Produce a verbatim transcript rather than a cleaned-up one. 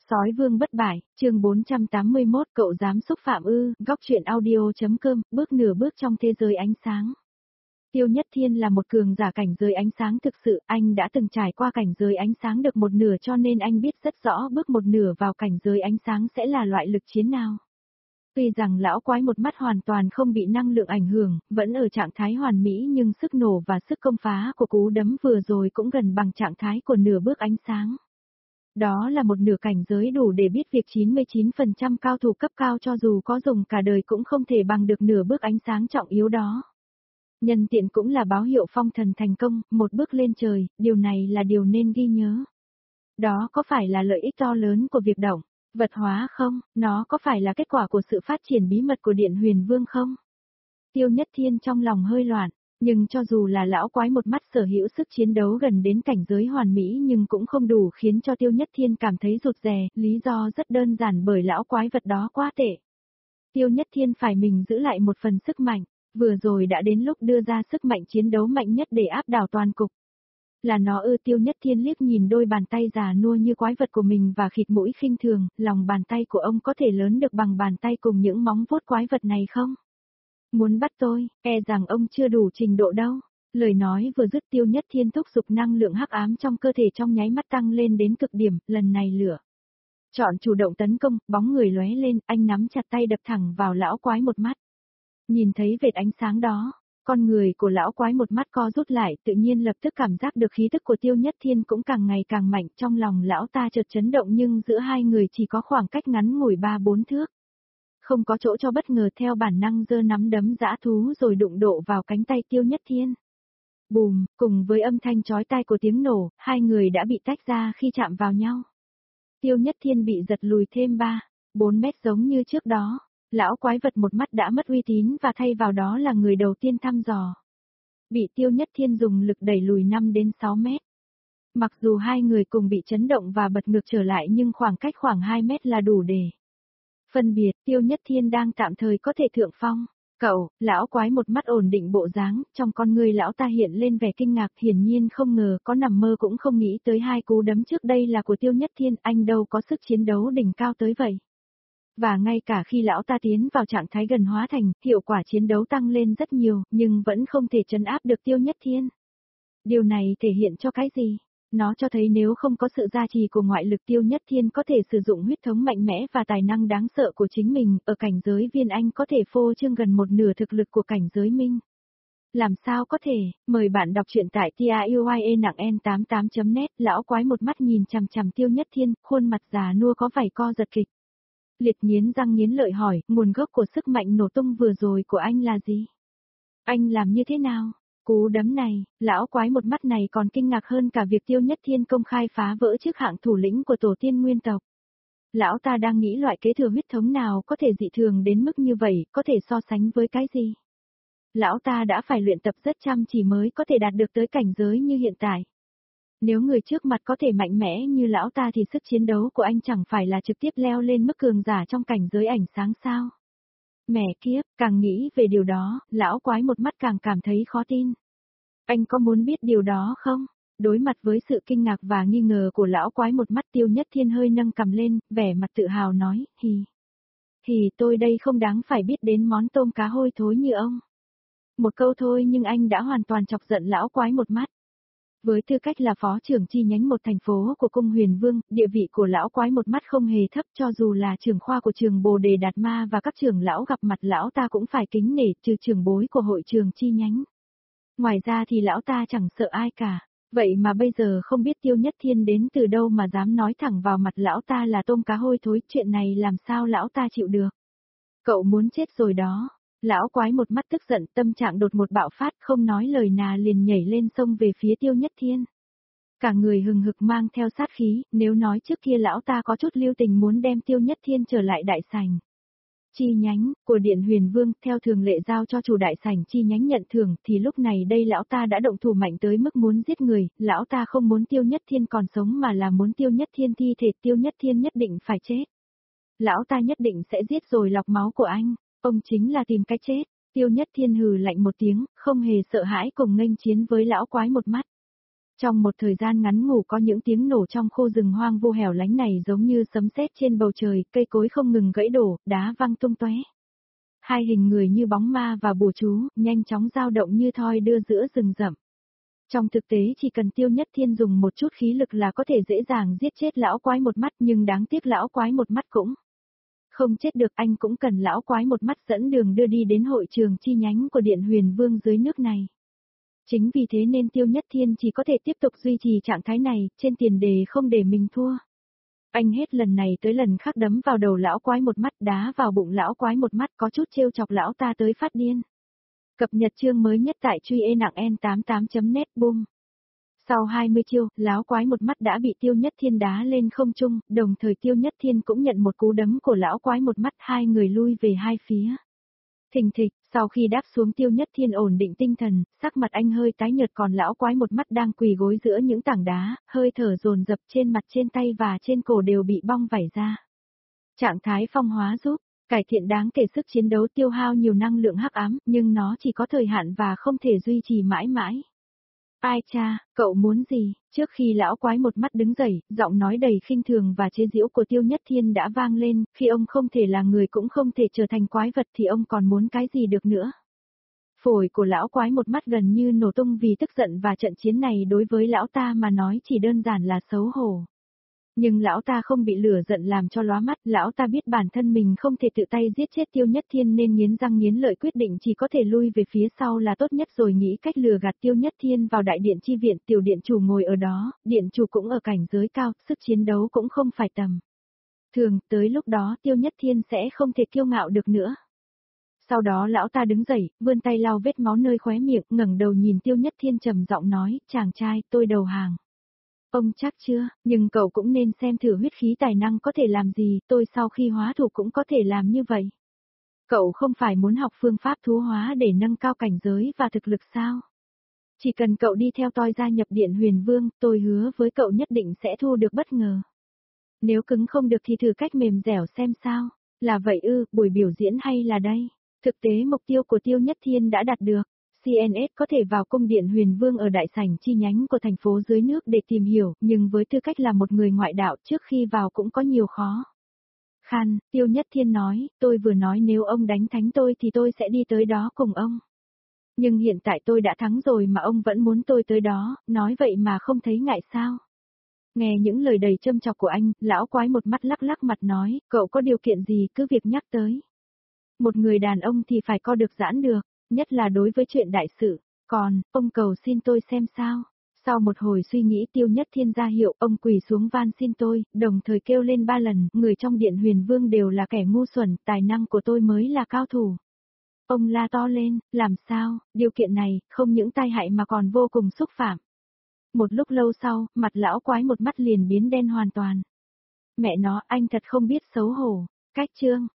Sói vương bất bại, chương bốn trăm tám mươi mốt, cậu dám xúc phạm ư, góc truyện audio.com, bước nửa bước trong thế giới ánh sáng. Tiêu Nhất Thiên là một cường giả cảnh giới ánh sáng thực sự, anh đã từng trải qua cảnh giới ánh sáng được một nửa cho nên anh biết rất rõ bước một nửa vào cảnh giới ánh sáng sẽ là loại lực chiến nào. Tuy rằng lão quái một mắt hoàn toàn không bị năng lượng ảnh hưởng, vẫn ở trạng thái hoàn mỹ nhưng sức nổ và sức công phá của cú đấm vừa rồi cũng gần bằng trạng thái của nửa bước ánh sáng. Đó là một nửa cảnh giới đủ để biết việc chín mươi chín phần trăm cao thủ cấp cao cho dù có dùng cả đời cũng không thể bằng được nửa bước ánh sáng trọng yếu đó. Nhân tiện cũng là báo hiệu phong thần thành công, một bước lên trời, điều này là điều nên ghi nhớ. Đó có phải là lợi ích to lớn của việc động vật hóa không? Nó có phải là kết quả của sự phát triển bí mật của Điện Huyền Vương không? Tiêu Nhất Thiên trong lòng hơi loạn. Nhưng cho dù là lão quái một mắt sở hữu sức chiến đấu gần đến cảnh giới hoàn mỹ nhưng cũng không đủ khiến cho Tiêu Nhất Thiên cảm thấy rụt rè, lý do rất đơn giản bởi lão quái vật đó quá tệ. Tiêu Nhất Thiên phải mình giữ lại một phần sức mạnh, vừa rồi đã đến lúc đưa ra sức mạnh chiến đấu mạnh nhất để áp đảo toàn cục. Là nó ư? Tiêu Nhất Thiên liếc nhìn đôi bàn tay già nua như quái vật của mình và khịt mũi khinh thường, lòng bàn tay của ông có thể lớn được bằng bàn tay cùng những móng vuốt quái vật này không? Muốn bắt tôi, e rằng ông chưa đủ trình độ đâu. Lời nói vừa dứt Tiêu Nhất Thiên thúc giục năng lượng hắc ám trong cơ thể trong nháy mắt tăng lên đến cực điểm, lần này lửa. Chọn chủ động tấn công, bóng người lóe lên, anh nắm chặt tay đập thẳng vào lão quái một mắt. Nhìn thấy vệt ánh sáng đó, con người của lão quái một mắt co rút lại, tự nhiên lập tức cảm giác được khí tức của Tiêu Nhất Thiên cũng càng ngày càng mạnh, trong lòng lão ta chợt chấn động nhưng giữa hai người chỉ có khoảng cách ngắn ngủi ba bốn thước. Không có chỗ cho bất ngờ theo bản năng giơ nắm đấm dã thú rồi đụng độ vào cánh tay Tiêu Nhất Thiên. Bùm, cùng với âm thanh chói tai của tiếng nổ, hai người đã bị tách ra khi chạm vào nhau. Tiêu Nhất Thiên bị giật lùi thêm ba, bốn mét giống như trước đó, lão quái vật một mắt đã mất uy tín và thay vào đó là người đầu tiên thăm dò. Bị Tiêu Nhất Thiên dùng lực đẩy lùi năm đến sáu mét. Mặc dù hai người cùng bị chấn động và bật ngược trở lại nhưng khoảng cách khoảng hai mét là đủ để phân biệt. Tiêu Nhất Thiên đang tạm thời có thể thượng phong. Cậu, lão quái một mắt ổn định bộ dáng, trong con người lão ta hiện lên vẻ kinh ngạc, hiển nhiên không ngờ, có nằm mơ cũng không nghĩ tới hai cú đấm trước đây là của Tiêu Nhất Thiên, anh đâu có sức chiến đấu đỉnh cao tới vậy. Và ngay cả khi lão ta tiến vào trạng thái gần hóa thành, hiệu quả chiến đấu tăng lên rất nhiều, nhưng vẫn không thể trấn áp được Tiêu Nhất Thiên. Điều này thể hiện cho cái gì? Nó cho thấy nếu không có sự gia trì của ngoại lực Tiêu Nhất Thiên có thể sử dụng huyết thống mạnh mẽ và tài năng đáng sợ của chính mình, ở cảnh giới viên anh có thể phô trương gần một nửa thực lực của cảnh giới minh. Làm sao có thể? Mời bạn đọc truyện tại tiuye nặng n tám tám chấm net, lão quái một mắt nhìn chằm chằm Tiêu Nhất Thiên, khuôn mặt già nua có vảy co giật kịch. Liệt nghiến răng nghiến lợi hỏi, nguồn gốc của sức mạnh nổ tung vừa rồi của anh là gì? Anh làm như thế nào? Cú đấm này, lão quái một mắt này còn kinh ngạc hơn cả việc Tiêu Nhất Thiên công khai phá vỡ chức hạng thủ lĩnh của tổ tiên nguyên tộc. Lão ta đang nghĩ loại kế thừa huyết thống nào có thể dị thường đến mức như vậy, có thể so sánh với cái gì? Lão ta đã phải luyện tập rất chăm chỉ mới có thể đạt được tới cảnh giới như hiện tại. Nếu người trước mặt có thể mạnh mẽ như lão ta thì sức chiến đấu của anh chẳng phải là trực tiếp leo lên mức cường giả trong cảnh giới ảnh sáng sao? Mẹ kiếp, càng nghĩ về điều đó, lão quái một mắt càng cảm thấy khó tin. Anh có muốn biết điều đó không? Đối mặt với sự kinh ngạc và nghi ngờ của lão quái một mắt, Tiêu Nhất Thiên hơi nâng cằm lên, vẻ mặt tự hào nói, hì. Hì, tôi đây không đáng phải biết đến món tôm cá hôi thối như ông. Một câu thôi nhưng anh đã hoàn toàn chọc giận lão quái một mắt. Với tư cách là phó trưởng chi nhánh một thành phố của cung Huyền Vương, địa vị của lão quái một mắt không hề thấp, cho dù là trưởng khoa của trường Bồ Đề Đạt Ma và các trưởng lão gặp mặt lão ta cũng phải kính nể, trừ trưởng bối của hội trường chi nhánh. Ngoài ra thì lão ta chẳng sợ ai cả, vậy mà bây giờ không biết Tiêu Nhất Thiên đến từ đâu mà dám nói thẳng vào mặt lão ta là tôm cá hôi thối, chuyện này làm sao lão ta chịu được. Cậu muốn chết rồi đó. Lão quái một mắt tức giận, tâm trạng đột một bạo phát, không nói lời nào liền nhảy lên sông về phía Tiêu Nhất Thiên. Cả người hừng hực mang theo sát khí, nếu nói trước kia lão ta có chút lưu tình muốn đem Tiêu Nhất Thiên trở lại đại sảnh chi nhánh của Điện Huyền Vương, theo thường lệ giao cho chủ đại sảnh chi nhánh nhận thưởng, thì lúc này đây lão ta đã động thủ mạnh tới mức muốn giết người, lão ta không muốn Tiêu Nhất Thiên còn sống mà là muốn Tiêu Nhất Thiên thi thể, Tiêu Nhất Thiên nhất định phải chết. Lão ta nhất định sẽ giết rồi lọc máu của anh. Ông chính là tìm cái chết. Tiêu Nhất Thiên hừ lạnh một tiếng, không hề sợ hãi cùng nghênh chiến với lão quái một mắt. Trong một thời gian ngắn ngủ có những tiếng nổ trong khu rừng hoang vu hẻo lánh này giống như sấm sét trên bầu trời, cây cối không ngừng gãy đổ, đá văng tung tóe. Hai hình người như bóng ma và bùa chú, nhanh chóng dao động như thoi đưa giữa rừng rậm. Trong thực tế chỉ cần Tiêu Nhất Thiên dùng một chút khí lực là có thể dễ dàng giết chết lão quái một mắt, nhưng đáng tiếc lão quái một mắt cũng không chết được, anh cũng cần lão quái một mắt dẫn đường đưa đi đến hội trường chi nhánh của Điện Huyền Vương dưới nước này. Chính vì thế nên Tiêu Nhất Thiên chỉ có thể tiếp tục duy trì trạng thái này, trên tiền đề không để mình thua. Anh hết lần này tới lần khác đấm vào đầu lão quái một mắt, đá vào bụng lão quái một mắt, có chút trêu chọc lão ta tới phát điên. Cập nhật chương mới nhất tại truy e nặng en tám mươi tám chấm net boom. Sau hai mươi chiêu, lão quái một mắt đã bị Tiêu Nhất Thiên đá lên không trung, đồng thời Tiêu Nhất Thiên cũng nhận một cú đấm của lão quái một mắt, hai người lui về hai phía. Thình thịch, sau khi đáp xuống Tiêu Nhất Thiên ổn định tinh thần, sắc mặt anh hơi tái nhợt, còn lão quái một mắt đang quỳ gối giữa những tảng đá, hơi thở dồn dập, trên mặt, trên tay và trên cổ đều bị bong vảy ra. Trạng thái phong hóa giúp cải thiện đáng kể sức chiến đấu, tiêu hao nhiều năng lượng hắc ám, nhưng nó chỉ có thời hạn và không thể duy trì mãi mãi. Ai cha, cậu muốn gì? Trước khi lão quái một mắt đứng dậy, giọng nói đầy khinh thường và chế giễu của Tiêu Nhất Thiên đã vang lên, khi ông không thể là người cũng không thể trở thành quái vật thì ông còn muốn cái gì được nữa. Phổi của lão quái một mắt gần như nổ tung vì tức giận, và trận chiến này đối với lão ta mà nói chỉ đơn giản là xấu hổ. Nhưng lão ta không bị lửa giận làm cho lóa mắt, lão ta biết bản thân mình không thể tự tay giết chết Tiêu Nhất Thiên nên nghiến răng nghiến lợi quyết định chỉ có thể lui về phía sau là tốt nhất, rồi nghĩ cách lừa gạt Tiêu Nhất Thiên vào đại điện chi viện. Tiểu điện chủ ngồi ở đó, điện chủ cũng ở cảnh giới cao, sức chiến đấu cũng không phải tầm thường, tới lúc đó Tiêu Nhất Thiên sẽ không thể kiêu ngạo được nữa. Sau đó lão ta đứng dậy, vươn tay lau vết máu nơi khóe miệng, ngẩng đầu nhìn Tiêu Nhất Thiên trầm giọng nói, chàng trai, tôi đầu hàng. Ông chắc chưa, nhưng cậu cũng nên xem thử huyết khí tài năng có thể làm gì, tôi sau khi hóa thủ cũng có thể làm như vậy. Cậu không phải muốn học phương pháp thú hóa để nâng cao cảnh giới và thực lực sao? Chỉ cần cậu đi theo tôi gia nhập Điện Huyền Vương, tôi hứa với cậu nhất định sẽ thu được bất ngờ. Nếu cứng không được thì thử cách mềm dẻo xem sao. Là vậy ư, buổi biểu diễn hay là đây? Thực tế mục tiêu của Tiêu Nhất Thiên đã đạt được. xê en ét có thể vào cung Điện Huyền Vương ở đại sảnh chi nhánh của thành phố dưới nước để tìm hiểu, nhưng với tư cách là một người ngoại đạo trước khi vào cũng có nhiều khó khăn. Tiêu Nhất Thiên nói, tôi vừa nói nếu ông đánh thắng tôi thì tôi sẽ đi tới đó cùng ông. Nhưng hiện tại tôi đã thắng rồi mà ông vẫn muốn tôi tới đó, nói vậy mà không thấy ngại sao? Nghe những lời đầy châm chọc của anh, lão quái một mắt lắc lắc mặt nói, cậu có điều kiện gì cứ việc nhắc tới. Một người đàn ông thì phải co được giãn được, nhất là đối với chuyện đại sự. Còn, ông cầu xin tôi xem sao. Sau một hồi suy nghĩ Tiêu Nhất Thiên ra hiệu, ông quỳ xuống van xin tôi, đồng thời kêu lên ba lần, người trong Điện Huyền Vương đều là kẻ ngu xuẩn, tài năng của tôi mới là cao thủ. Ông la to lên, làm sao, điều kiện này, không những tai hại mà còn vô cùng xúc phạm. Một lúc lâu sau, mặt lão quái một mắt liền biến đen hoàn toàn. Mẹ nó, anh thật không biết xấu hổ. Cách chương